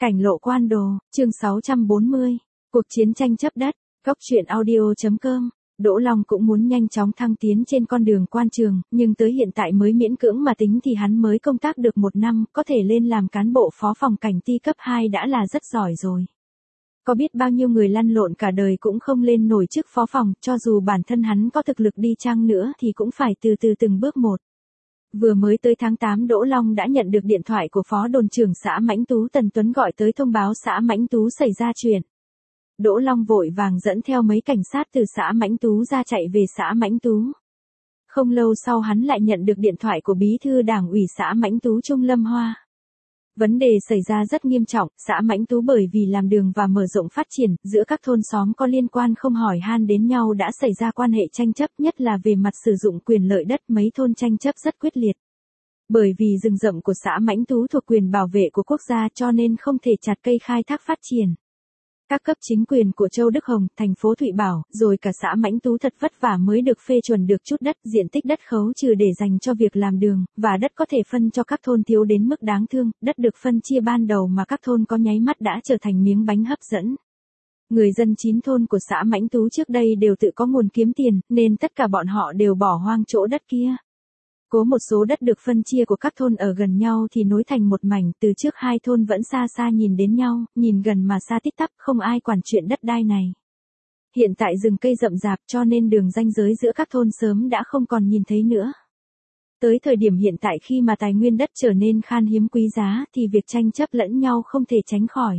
Cảnh lộ quan đồ, chương 640, cuộc chiến tranh chấp đất, góc truyện audio.com. Đỗ Long cũng muốn nhanh chóng thăng tiến trên con đường quan trường, nhưng tới hiện tại mới miễn cưỡng mà tính thì hắn mới công tác được 1 năm, có thể lên làm cán bộ phó phòng cảnh ty cấp 2 đã là rất giỏi rồi. Có biết bao nhiêu người lăn lộn cả đời cũng không lên nổi chức phó phòng, cho dù bản thân hắn có thực lực đi chăng nữa thì cũng phải từ từ từng bước một. Vừa mới tới tháng 8 Đỗ Long đã nhận được điện thoại của phó đồn trưởng xã Mãnh Tú Tần Tuấn gọi tới thông báo xã Mãnh Tú xảy ra chuyện. Đỗ Long vội vàng dẫn theo mấy cảnh sát từ xã Mãnh Tú ra chạy về xã Mãnh Tú. Không lâu sau hắn lại nhận được điện thoại của bí thư đảng ủy xã Mãnh Tú Trung Lâm Hoa. Vấn đề xảy ra rất nghiêm trọng, xã Mãnh Tú bởi vì làm đường và mở rộng phát triển, giữa các thôn xóm có liên quan không hỏi han đến nhau đã xảy ra quan hệ tranh chấp, nhất là về mặt sử dụng quyền lợi đất, mấy thôn tranh chấp rất quyết liệt. Bởi vì rừng rậm của xã Mãnh Tú thuộc quyền bảo vệ của quốc gia cho nên không thể chặt cây khai thác phát triển. Các cấp chính quyền của Châu Đức Hồng, thành phố Thụy Bảo, rồi cả xã Mãnh Tú thật vất vả mới được phê chuẩn được chút đất, diện tích đất khấu trừ để dành cho việc làm đường, và đất có thể phân cho các thôn thiếu đến mức đáng thương, đất được phân chia ban đầu mà các thôn có nháy mắt đã trở thành miếng bánh hấp dẫn. Người dân 9 thôn của xã Mãnh Tú trước đây đều tự có nguồn kiếm tiền, nên tất cả bọn họ đều bỏ hoang chỗ đất kia. Có một số đất được phân chia của các thôn ở gần nhau thì nối thành một mảnh, từ trước hai thôn vẫn xa xa nhìn đến nhau, nhìn gần mà xa tít tắp, không ai quản chuyện đất đai này. Hiện tại rừng cây rậm rạp cho nên đường ranh giới giữa các thôn sớm đã không còn nhìn thấy nữa. Tới thời điểm hiện tại khi mà tài nguyên đất trở nên khan hiếm quý giá thì việc tranh chấp lẫn nhau không thể tránh khỏi.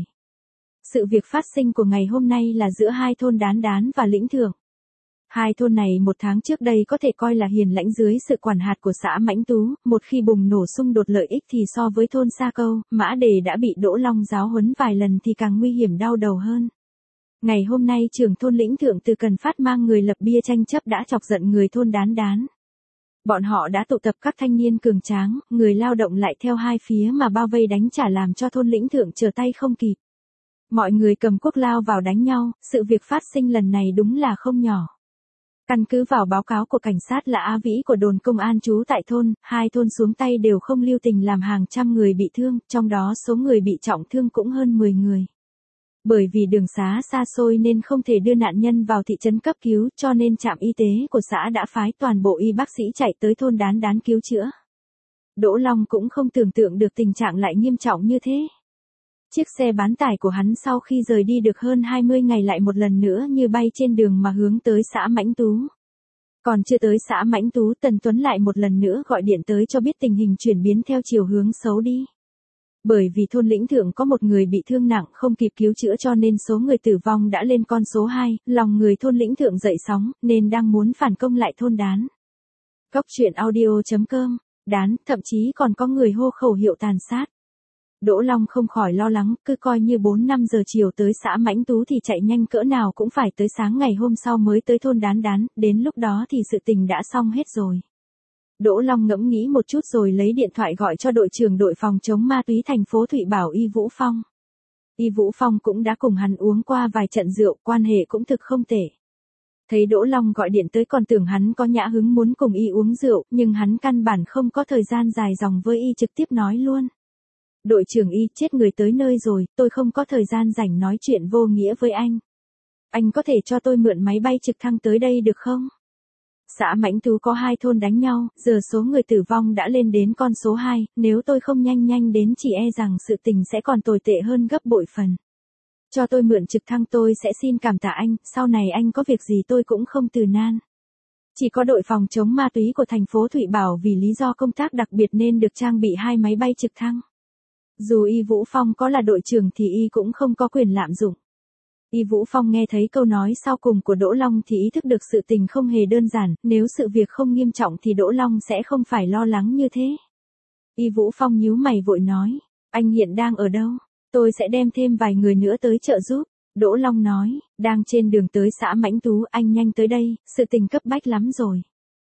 Sự việc phát sinh của ngày hôm nay là giữa hai thôn Đán Đán và Lĩnh Thượng. Hai thôn này 1 tháng trước đây có thể coi là hiền lãnh dưới sự quản hạt của xã Mãnh Tú, một khi bùng nổ xung đột lợi ích thì so với thôn Sa Câu, Mã Đề đã bị Đỗ Long giáo huấn vài lần thì càng nguy hiểm đau đầu hơn. Ngày hôm nay trưởng thôn Lĩnh Thượng từ Cần Phát mang người lập bia tranh chấp đã chọc giận người thôn Đán Đán. Bọn họ đã tụ tập các thanh niên cường tráng, người lao động lại theo hai phía mà bao vây đánh trả làm cho thôn Lĩnh Thượng trở tay không kịp. Mọi người cầm cuốc lao vào đánh nhau, sự việc phát sinh lần này đúng là không nhỏ. Căn cứ vào báo cáo của cảnh sát là A Vĩ của đồn công an trú tại thôn, hai thôn xuống tay đều không lưu tình làm hàng trăm người bị thương, trong đó số người bị trọng thương cũng hơn 10 người. Bởi vì đường xá xa xôi nên không thể đưa nạn nhân vào thị trấn cấp cứu cho nên trạm y tế của xã đã phái toàn bộ y bác sĩ chạy tới thôn Đán Đán cứu chữa. Đỗ Long cũng không tưởng tượng được tình trạng lại nghiêm trọng như thế. Chiếc xe bán tải của hắn sau khi rời đi được hơn 20 ngày lại một lần nữa như bay trên đường mà hướng tới xã Mãnh Tú. Còn chưa tới xã Mãnh Tú, Tần Tuấn lại một lần nữa gọi điện tới cho biết tình hình chuyển biến theo chiều hướng xấu đi. Bởi vì thôn Lĩnh Thượng có một người bị thương nặng không kịp cứu chữa cho nên số người tử vong đã lên con số 2, lòng người thôn Lĩnh Thượng dậy sóng nên đang muốn phản công lại thôn Đán. Góc truyện audio.com, Đán, thậm chí còn có người hô khẩu hiệu tàn sát. Đỗ Long không khỏi lo lắng, cứ coi như 4-5 giờ chiều tới xã Mãnh Tú thì chạy nhanh cỡ nào cũng phải tới sáng ngày hôm sau mới tới thôn Đán Đán, đến lúc đó thì sự tình đã xong hết rồi. Đỗ Long ngẫm nghĩ một chút rồi lấy điện thoại gọi cho đội trưởng đội phòng chống ma túy thành phố Thụy Bảo Y Vũ Phong. Y Vũ Phong cũng đã cùng hắn uống qua vài trận rượu, quan hệ cũng thực không tệ. Thấy Đỗ Long gọi điện tới còn tưởng hắn có nhã hứng muốn cùng Y uống rượu, nhưng hắn căn bản không có thời gian dài dòng với Y trực tiếp nói luôn. Đội trưởng Y, chết người tới nơi rồi, tôi không có thời gian rảnh nói chuyện vô nghĩa với anh. Anh có thể cho tôi mượn máy bay trực thăng tới đây được không? Xã Mãnh Tú có 2 thôn đánh nhau, giờ số người tử vong đã lên đến con số 2, nếu tôi không nhanh đến chỉ e rằng sự tình sẽ còn tồi tệ hơn gấp bội phần. Cho tôi mượn trực thăng tôi sẽ xin cảm tạ anh, sau này anh có việc gì tôi cũng không từ nan. Chỉ có đội phòng chống ma túy của thành phố Thụy Bảo vì lý do công tác đặc biệt nên được trang bị 2 máy bay trực thăng. Dù Y Vũ Phong có là đội trưởng thì Y cũng không có quyền lạm dụng. Y Vũ Phong nghe thấy câu nói sau cùng của Đỗ Long thì ý thức được sự tình không hề đơn giản, nếu sự việc không nghiêm trọng thì Đỗ Long sẽ không phải lo lắng như thế. Y Vũ Phong nhíu mày vội nói, anh hiện đang ở đâu? Tôi sẽ đem thêm vài người nữa tới trợ giúp. Đỗ Long nói, đang trên đường tới xã Mãnh Tú, anh nhanh tới đây, sự tình cấp bách lắm rồi.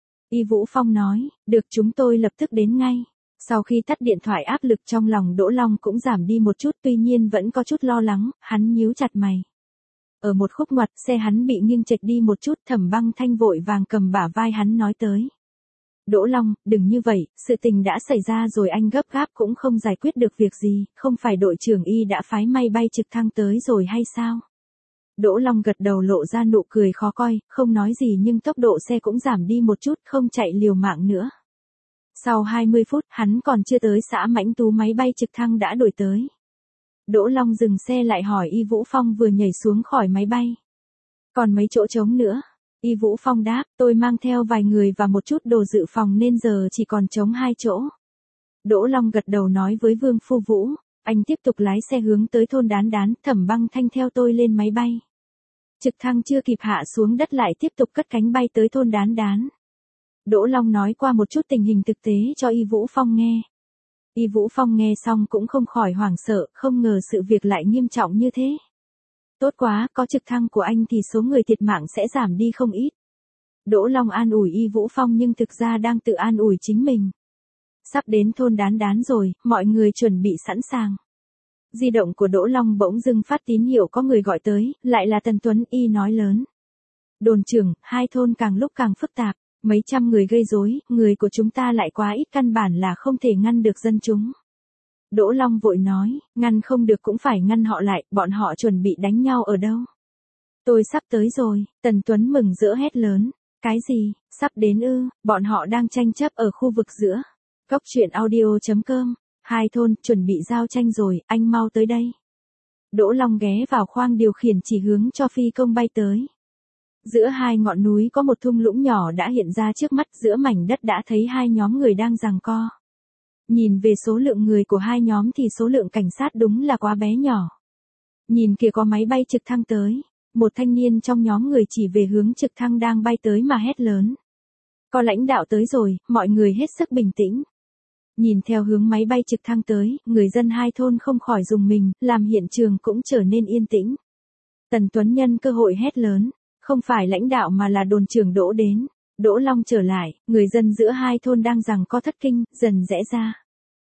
Y Vũ Phong nói, được chúng tôi lập tức đến ngay. Sau khi tắt điện thoại áp lực trong lòng Đỗ Long cũng giảm đi một chút tuy nhiên vẫn có chút lo lắng, hắn nhíu chặt mày. Ở một khúc ngoặt xe hắn bị nghiêng chệch đi một chút Thẩm Băng Thanh vội vàng cầm bả vai hắn nói tới. Đỗ Long, đừng như vậy, sự tình đã xảy ra rồi, anh gấp gáp cũng không giải quyết được việc gì, không phải đội trưởng Y đã phái máy bay trực thăng tới rồi hay sao? Đỗ Long gật đầu lộ ra nụ cười khó coi, không nói gì nhưng tốc độ xe cũng giảm đi một chút, không chạy liều mạng nữa. Sau 20 phút, hắn còn chưa tới xã Mãnh Tú máy bay trực thăng đã đuổi tới. Đỗ Long dừng xe lại hỏi Y Vũ Phong vừa nhảy xuống khỏi máy bay. Còn mấy chỗ trống nữa? Y Vũ Phong đáp, tôi mang theo vài người và một chút đồ dự phòng nên giờ chỉ còn trống 2 chỗ. Đỗ Long gật đầu nói với Vương Phu Vũ, anh tiếp tục lái xe hướng tới thôn Đán Đán, Thẩm Băng Thanh theo tôi lên máy bay. Trực thăng chưa kịp hạ xuống đất lại tiếp tục cất cánh bay tới thôn Đán Đán. Đỗ Long nói qua một chút tình hình thực tế cho Y Vũ Phong nghe. Y Vũ Phong nghe xong cũng không khỏi hoảng sợ, không ngờ sự việc lại nghiêm trọng như thế. Tốt quá, có trực thăng của anh thì số người thiệt mạng sẽ giảm đi không ít. Đỗ Long an ủi Y Vũ Phong nhưng thực ra đang tự an ủi chính mình. Sắp đến thôn Đán Đán rồi, mọi người chuẩn bị sẵn sàng. Di động của Đỗ Long bỗng dưng phát tín hiệu có người gọi tới, lại là Tần Tuấn. Y nói lớn. Đồn trưởng, 2 thôn càng lúc càng phức tạp, mấy trăm người gây rối, người của chúng ta lại quá ít, căn bản là không thể ngăn được dân chúng. Đỗ Long vội nói, ngăn không được cũng phải ngăn họ lại, bọn họ chuẩn bị đánh nhau ở đâu? Tôi sắp tới rồi, Tần Tuấn mừng rỡ hét lớn. Cái gì, sắp đến ư? Bọn họ đang tranh chấp ở khu vực giữa. Cốc truyện audio.com, 2 thôn chuẩn bị giao tranh rồi, anh mau tới đây. Đỗ Long ghé vào khoang điều khiển chỉ hướng cho phi công bay tới. Giữa 2 ngọn núi có một thung lũng nhỏ đã hiện ra trước mắt, giữa mảnh đất đã thấy 2 nhóm người đang giằng co. Nhìn về số lượng người của 2 nhóm thì số lượng cảnh sát đúng là quá bé nhỏ. Nhìn kìa, có máy bay trực thăng tới. Một thanh niên trong nhóm người chỉ về hướng trực thăng đang bay tới mà hét lớn. Có lãnh đạo tới rồi, mọi người hết sức bình tĩnh. Nhìn theo hướng máy bay trực thăng tới, người dân 2 thôn không khỏi rùng mình, làm hiện trường cũng trở nên yên tĩnh. Tần Tuấn nhân cơ hội hét lớn. Không phải lãnh đạo mà là đồn trưởng Đỗ đến. Đỗ Long trở lại, người dân giữa 2 thôn đang giằng co thất kinh, dần rẽ ra.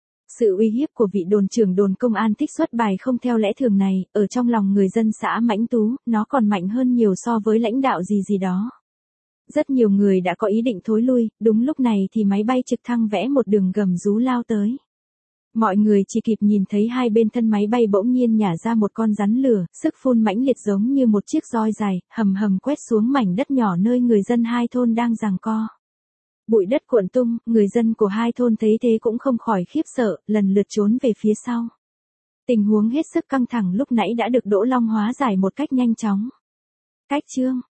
Sự uy hiếp của vị đồn trưởng đồn công an thích xuất bài không theo lẽ thường này, ở trong lòng người dân xã Mãnh Tú, nó còn mạnh hơn nhiều so với lãnh đạo gì đó. Rất nhiều người đã có ý định thối lui, đúng lúc này thì máy bay trực thăng vẽ một đường gầm rú lao tới. Mọi người chỉ kịp nhìn thấy 2 bên thân máy bay bỗng nhiên nhả ra một con rắn lửa, sức phun mãnh liệt giống như một chiếc roi dài, hầm hầm quét xuống mảnh đất nhỏ nơi người dân 2 thôn đang giằng co. Bụi đất cuộn tung, người dân của 2 thôn thấy thế cũng không khỏi khiếp sợ, lần lượt trốn về phía sau. Tình huống hết sức căng thẳng lúc nãy đã được Đỗ Long hóa giải một cách nhanh chóng. Cách chương